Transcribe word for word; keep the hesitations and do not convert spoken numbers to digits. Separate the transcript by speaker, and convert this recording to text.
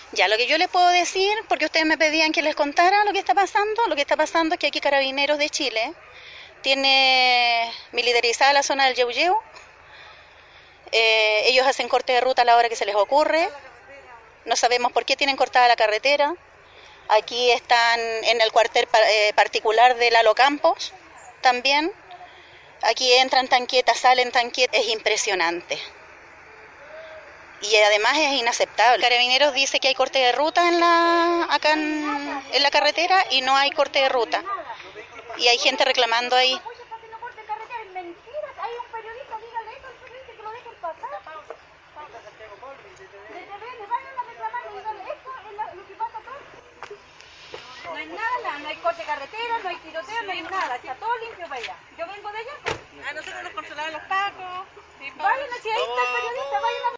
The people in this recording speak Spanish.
Speaker 1: Ya, lo que yo les puedo decir, porque ustedes me pedían que les contara lo que está pasando, lo que está pasando es que aquí Carabineros de Chile tiene militarizada la zona del Yeuyeu. Eh, ellos hacen corte de ruta a la hora que se les ocurre. No sabemos por qué tienen cortada la carretera. Aquí están en el cuartel eh, particular de Lalo Campos también. Aquí entran tanquetas, salen tanquetas. Es impresionante. Y además es inaceptable. Carabineros dice que hay corte de ruta en la, acá en, en la carretera y no hay corte de ruta. Y hay gente reclamando ahí.
Speaker 2: No hay nada, no hay corte de carretera, no hay tiroteo, no hay nada, está todo limpio para allá. Yo vengo de allá.
Speaker 3: A nosotros nos controlaban los pacos.
Speaker 2: Vayan, si ahí está el periodista, vayan a